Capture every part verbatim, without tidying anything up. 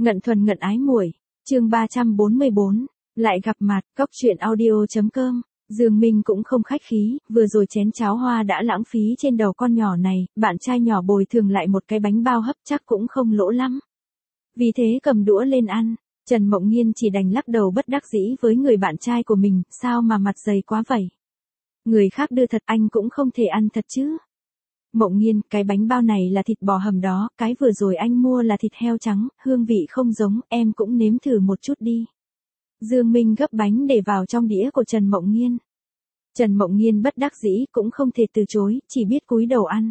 Ngận thuần ngận ái muội, chương ba trăm bốn mươi bốn, lại gặp mặt, cốc truyện audio.com. Dương Minh cũng không khách khí, vừa rồi chén cháo hoa đã lãng phí trên đầu con nhỏ này, bạn trai nhỏ bồi thường lại một cái bánh bao hấp chắc cũng không lỗ lắm. Vì thế cầm đũa lên ăn, Trần Mộng Nhiên chỉ đành lắc đầu bất đắc dĩ với người bạn trai của mình, sao mà mặt dày quá vậy? Người khác đưa thật anh cũng không thể ăn thật chứ. Mộng Nhiên, cái bánh bao này là thịt bò hầm đó, cái vừa rồi anh mua là thịt heo trắng, hương vị không giống, em cũng nếm thử một chút đi. Dương Minh gấp bánh để vào trong đĩa của Trần Mộng Nhiên. Trần Mộng Nhiên bất đắc dĩ cũng không thể từ chối, chỉ biết cúi đầu ăn.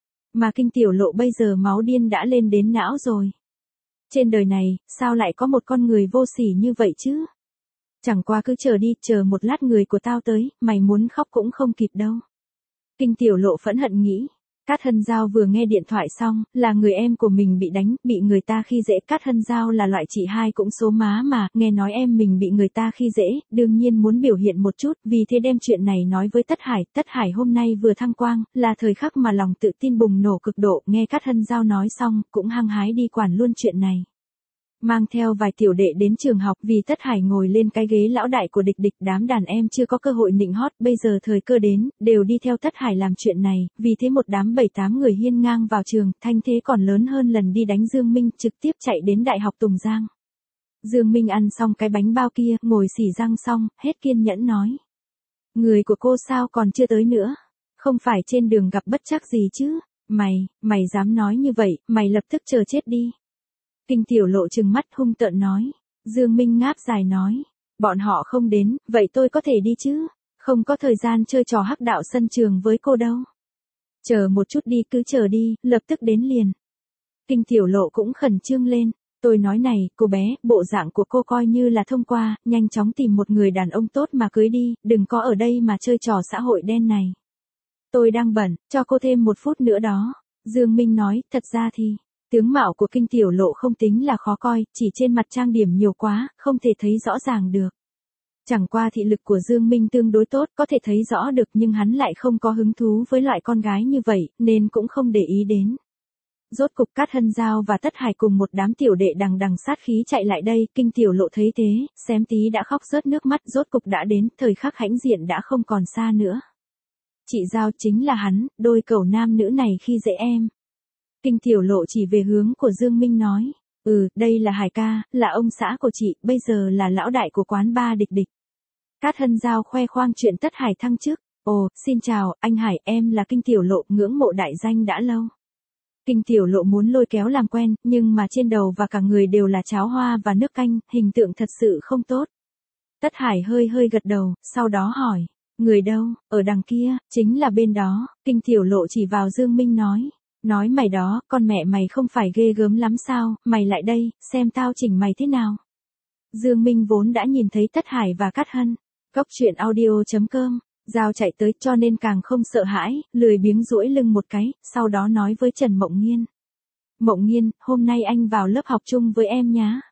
Mà Kinh Tiểu Lộ bây giờ máu điên đã lên đến não rồi. Trên đời này, sao lại có một con người vô sỉ như vậy chứ? Chẳng qua cứ chờ đi, chờ một lát người của tao tới, mày muốn khóc cũng không kịp đâu. Kinh Tiểu Lộ phẫn hận nghĩ. Cát Hân Giao vừa nghe điện thoại xong, là người em của mình bị đánh, bị người ta khi dễ. Cát Hân Giao là loại chị hai cũng số má mà, nghe nói em mình bị người ta khi dễ, đương nhiên muốn biểu hiện một chút, vì thế đem chuyện này nói với Tất Hải. Tất Hải hôm nay vừa thăng quang, là thời khắc mà lòng tự tin bùng nổ cực độ, nghe Cát Hân Giao nói xong, cũng hăng hái đi quản luôn chuyện này. Mang theo vài tiểu đệ đến trường học, vì Tất Hải ngồi lên cái ghế lão đại của địch địch, đám đàn em chưa có cơ hội nịnh hót, bây giờ thời cơ đến, đều đi theo Tất Hải làm chuyện này, vì thế một đám bảy tám người hiên ngang vào trường, thanh thế còn lớn hơn lần đi đánh Dương Minh, trực tiếp chạy đến Đại học Tùng Giang. Dương Minh ăn xong cái bánh bao kia, ngồi xỉ răng xong, hết kiên nhẫn nói. Người của cô sao còn chưa tới nữa? Không phải trên đường gặp bất trắc gì chứ? Mày, mày dám nói như vậy, mày lập tức chờ chết đi. Kinh Tiểu Lộ trừng mắt hung tợn nói. Dương Minh ngáp dài nói. Bọn họ không đến, vậy tôi có thể đi chứ? Không có thời gian chơi trò hắc đạo sân trường với cô đâu. Chờ một chút đi, cứ chờ đi, lập tức đến liền. Kinh Tiểu Lộ cũng khẩn trương lên. Tôi nói này, cô bé, bộ dạng của cô coi như là thông qua, nhanh chóng tìm một người đàn ông tốt mà cưới đi, đừng có ở đây mà chơi trò xã hội đen này. Tôi đang bận, cho cô thêm một phút nữa đó. Dương Minh nói, thật ra thì... Tướng mạo của Kinh Tiểu Lộ không tính là khó coi, chỉ trên mặt trang điểm nhiều quá, không thể thấy rõ ràng được. Chẳng qua thị lực của Dương Minh tương đối tốt, có thể thấy rõ được nhưng hắn lại không có hứng thú với loại con gái như vậy, nên cũng không để ý đến. Rốt cục Cát Hân Giao và Tất Hải cùng một đám tiểu đệ đằng đằng sát khí chạy lại đây, Kinh Tiểu Lộ thấy thế, xém tí đã khóc rớt nước mắt, rốt cục đã đến, thời khắc hãnh diện đã không còn xa nữa. Chị Giao chính là hắn, đôi cẩu nam nữ này khi dễ em. Kinh Tiểu Lộ chỉ về hướng của Dương Minh nói, ừ, đây là Hải ca, là ông xã của chị, bây giờ là lão đại của quán ba địch địch. Cát Hân Giao khoe khoang chuyện Tất Hải thăng chức, ồ, xin chào, anh Hải, em là Kinh Tiểu Lộ, ngưỡng mộ đại danh đã lâu. Kinh Tiểu Lộ muốn lôi kéo làm quen, nhưng mà trên đầu và cả người đều là cháo hoa và nước canh, hình tượng thật sự không tốt. Tất Hải hơi hơi gật đầu, sau đó hỏi, người đâu, ở đằng kia, chính là bên đó, Kinh Tiểu Lộ chỉ vào Dương Minh nói. Nói mày đó, con mẹ mày không phải ghê gớm lắm sao, mày lại đây, xem tao chỉnh mày thế nào. Dương Minh vốn đã nhìn thấy Tất Hải và Cát Hân. Cốc truyện audio.com, Giao chạy tới cho nên càng không sợ hãi, lười biếng duỗi lưng một cái, sau đó nói với Trần Mộng Nhiên. Mộng Nhiên, hôm nay anh vào lớp học chung với em nhá.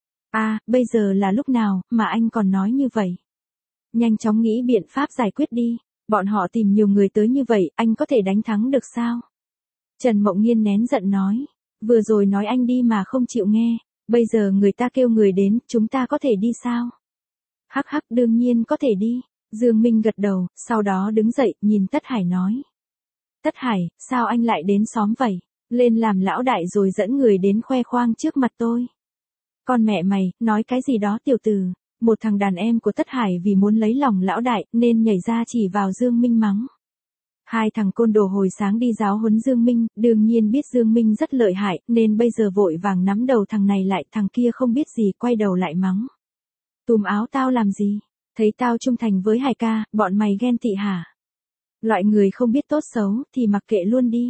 À, bây giờ là lúc nào, mà anh còn nói như vậy. Nhanh chóng nghĩ biện pháp giải quyết đi, bọn họ tìm nhiều người tới như vậy, anh có thể đánh thắng được sao? Trần Mộng Nhiên nén giận nói, vừa rồi nói anh đi mà không chịu nghe, bây giờ người ta kêu người đến, chúng ta có thể đi sao? Hắc hắc, đương nhiên có thể đi, Dương Minh gật đầu, sau đó đứng dậy, nhìn Tất Hải nói. Tất Hải, sao anh lại đến xóm vậy? Lên làm lão đại rồi dẫn người đến khoe khoang trước mặt tôi. Con mẹ mày, nói cái gì đó tiểu tử, một thằng đàn em của Tất Hải vì muốn lấy lòng lão đại, nên nhảy ra chỉ vào Dương Minh mắng. Hai thằng côn đồ hồi sáng đi giáo huấn Dương Minh, đương nhiên biết Dương Minh rất lợi hại, nên bây giờ vội vàng nắm đầu thằng này lại, thằng kia không biết gì, quay đầu lại mắng. Túm áo tao làm gì? Thấy tao trung thành với Hải ca, bọn mày ghen tị hả? Loại người không biết tốt xấu, thì mặc kệ luôn đi.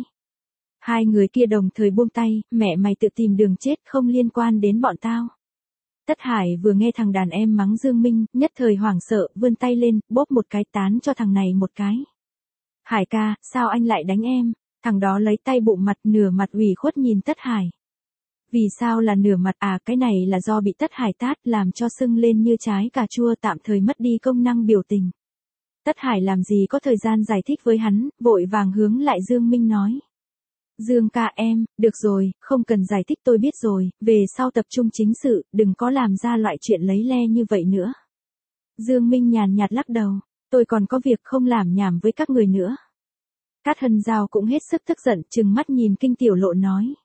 Hai người kia đồng thời buông tay, mẹ mày tự tìm đường chết, không liên quan đến bọn tao. Tất Hải vừa nghe thằng đàn em mắng Dương Minh, nhất thời hoảng sợ, vươn tay lên, bóp một cái tán cho thằng này một cái. Hải ca, sao anh lại đánh em? Thằng đó lấy tay bụng mặt, nửa mặt ủy khuất nhìn Tất Hải. Vì sao là nửa mặt à, cái này là do bị Tất Hải tát làm cho sưng lên như trái cà chua, tạm thời mất đi công năng biểu tình. Tất Hải làm gì có thời gian giải thích với hắn, vội vàng hướng lại Dương Minh nói. Dương ca em, được rồi, không cần giải thích tôi biết rồi, về sau tập trung chính sự, đừng có làm ra loại chuyện lấy le như vậy nữa. Dương Minh nhàn nhạt lắc đầu, tôi còn có việc không làm nhảm với các người nữa. Cát Hân Giao cũng hết sức tức giận, trừng mắt nhìn Kinh Tiểu Lộ nói.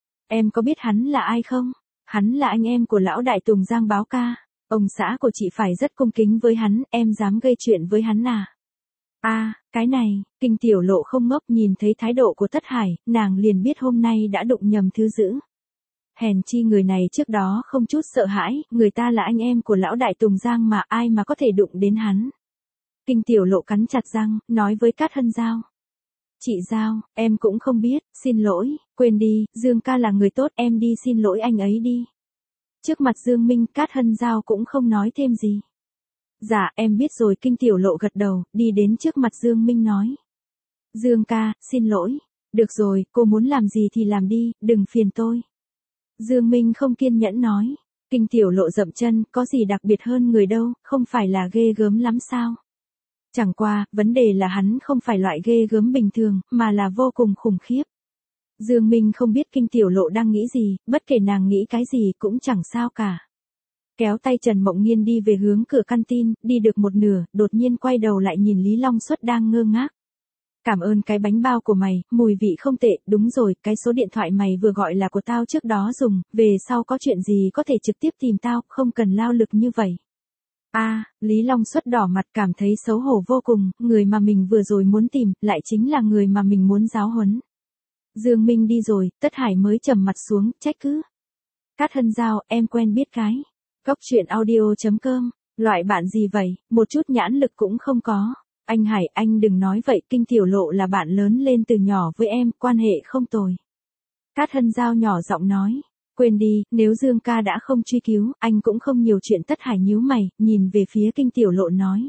Em có biết hắn là ai không? Hắn là anh em của lão đại Tùng Giang Báo ca. Ông xã của chị phải rất cung kính với hắn, em dám gây chuyện với hắn à? À, cái này, Kinh Tiểu Lộ không ngốc, nhìn thấy thái độ của Tất Hải, nàng liền biết hôm nay đã đụng nhầm thứ dữ. Hèn chi người này trước đó không chút sợ hãi, người ta là anh em của lão đại Tùng Giang mà ai mà có thể đụng đến hắn. Kinh Tiểu Lộ cắn chặt răng, nói với Cát Hân Giao. Chị Giao, em cũng không biết, xin lỗi, quên đi, Dương ca là người tốt, em đi xin lỗi anh ấy đi. Trước mặt Dương Minh, Cát Hân Giao cũng không nói thêm gì. Dạ, em biết rồi. Kinh Tiểu Lộ gật đầu, đi đến trước mặt Dương Minh nói. Dương ca, xin lỗi. Được rồi, cô muốn làm gì thì làm đi, đừng phiền tôi. Dương Minh không kiên nhẫn nói. Kinh Tiểu Lộ dậm chân, có gì đặc biệt hơn người đâu, không phải là ghê gớm lắm sao? Chẳng qua, vấn đề là hắn không phải loại ghê gớm bình thường, mà là vô cùng khủng khiếp. Dương Minh không biết Kinh Tiểu Lộ đang nghĩ gì, bất kể nàng nghĩ cái gì cũng chẳng sao cả. Kéo tay Trần Mộng Nhiên đi về hướng cửa canteen, đi được một nửa, đột nhiên quay đầu lại nhìn Lý Long Xuất đang ngơ ngác. Cảm ơn cái bánh bao của mày, mùi vị không tệ, đúng rồi, cái số điện thoại mày vừa gọi là của tao trước đó dùng, về sau có chuyện gì có thể trực tiếp tìm tao, không cần lao lực như vậy. A, à, Lý Long Xuất đỏ mặt cảm thấy xấu hổ vô cùng, người mà mình vừa rồi muốn tìm, lại chính là người mà mình muốn giáo huấn. Dương Minh đi rồi, Tất Hải mới trầm mặt xuống, trách cứ. Cát Hân Giao, em quen biết cái. Góc truyện audio chấm com, loại bạn gì vậy, một chút nhãn lực cũng không có. Anh Hải, anh đừng nói vậy, Kinh Tiểu Lộ là bạn lớn lên từ nhỏ với em, quan hệ không tồi. Cát Hân Giao nhỏ giọng nói. Quên đi, nếu Dương ca đã không truy cứu, anh cũng không nhiều chuyện. Tất Hải nhíu mày, nhìn về phía Kinh Tiểu Lộ nói.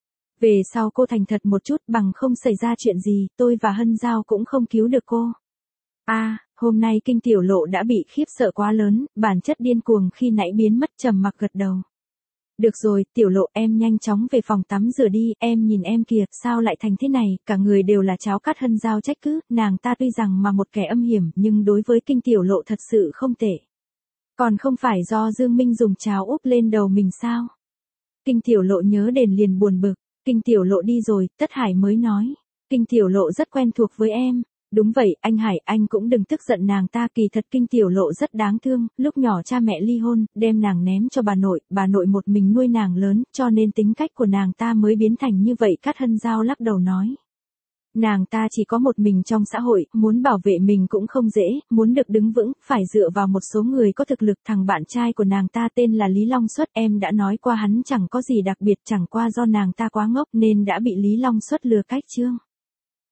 Về sau cô thành thật một chút, bằng không xảy ra chuyện gì, tôi và Hân Giao cũng không cứu được cô. A, à, hôm nay Kinh Tiểu Lộ đã bị khiếp sợ quá lớn, bản chất điên cuồng khi nãy biến mất, trầm mặc gật đầu. Được rồi, Tiểu Lộ, em nhanh chóng về phòng tắm rửa đi, em nhìn em kìa, sao lại thành thế này, cả người đều là cháo. Cát Hân Giao trách cứ, nàng ta tuy rằng mà một kẻ âm hiểm, nhưng đối với Kinh Tiểu Lộ thật sự không tệ. Còn không phải do Dương Minh dùng cháo úp lên đầu mình sao? Kinh Tiểu Lộ nhớ đến liền buồn bực. Kinh Tiểu Lộ đi rồi, Tất Hải mới nói. Kinh Tiểu Lộ rất quen thuộc với em. Đúng vậy, anh Hải, anh cũng đừng tức giận nàng ta, kỳ thật Kinh Tiểu Lộ rất đáng thương, lúc nhỏ cha mẹ ly hôn, đem nàng ném cho bà nội, bà nội một mình nuôi nàng lớn, cho nên tính cách của nàng ta mới biến thành như vậy. Cát Hân Giao lắc đầu nói. Nàng ta chỉ có một mình trong xã hội, muốn bảo vệ mình cũng không dễ, muốn được đứng vững, phải dựa vào một số người có thực lực. Thằng bạn trai của nàng ta tên là Lý Long Xuất, em đã nói qua hắn chẳng có gì đặc biệt, chẳng qua do nàng ta quá ngốc nên đã bị Lý Long Xuất lừa cách chương.